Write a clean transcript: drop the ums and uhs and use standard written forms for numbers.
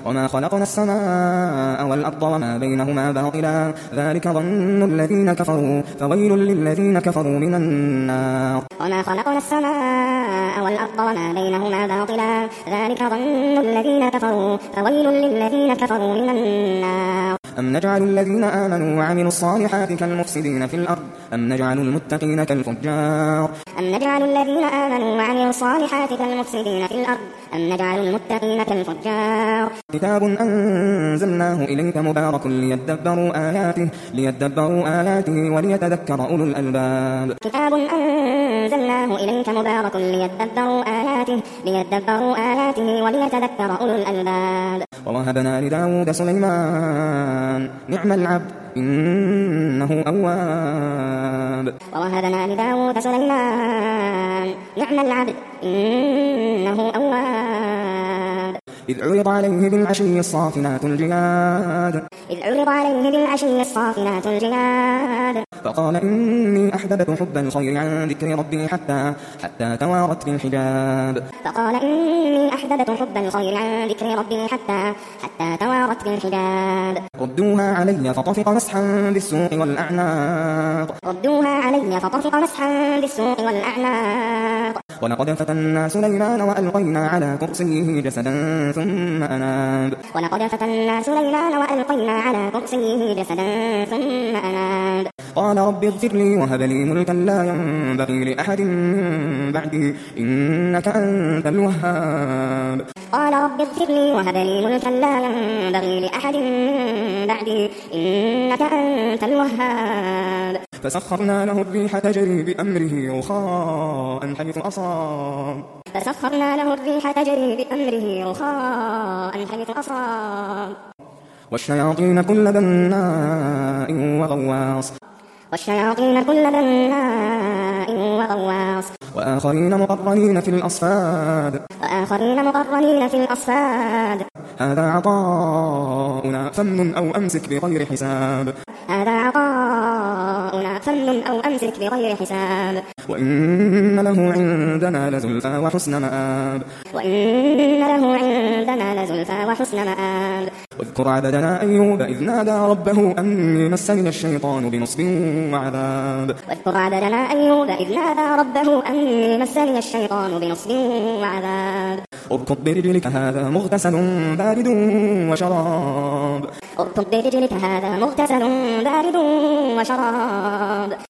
وما خلقنا السماء والأرض وما بينهما باطلا ذلك ظن الذين كفروا فويل للذين كفروا من النار وما خلقنا السماء والأرض وما بينهما باطلا ذلك ظن الذين كفروا فويل للذين كفروا من النار أم نجعل الذين آمنوا وعملوا الصالحات كالمفسدين في الأرض أم نجعل المتقين كالفجار أم نجعل الذين آمنوا وعملوا الصالحات كالمفسدين في الأرض أم نجعل المتقين كالفجار كتاب أنزلناه إليك مبارك ليدبروا آياته وليتذكر أولو الألباب كتاب أنزلناه إليك مبارك ليدبروا آياته وليتذكر أولو الألباب ووهبنا لداود سليمان نعم العبد إنه أواب ووهبنا لداود سليمان نعم العبد إنه أواب إذ عرض عليه بالعشي الصافنات الجياد فقال إني أحببت حب الخير عن ذكر ربي حتى توارت بالحجاب ردوها علي فطفق مسحا بالسوق والأعناق ولقد فتنا سليمان وألقينا على كرسيه جسدا ثم أناب قال رب اغفر لي وهب لي ملكا لا ينبغي لأحد من بعدي إنك أنت الوهاب فسخرنا له الريح تجري بأمره رخاء حيث أصاب والشياطين كل بناء وغواص وآخرين مقرنين في الأصفاد هذا عطاؤنا فامنن أو أمسك بغير حساب وإن له عندنا لزلفى وحسن مآب واذكر عبدنا أيوب إذ نادى ربه أني مسني الشيطان بنصب وعذاب اركض برجلك هذا مغتسل بارد وشراب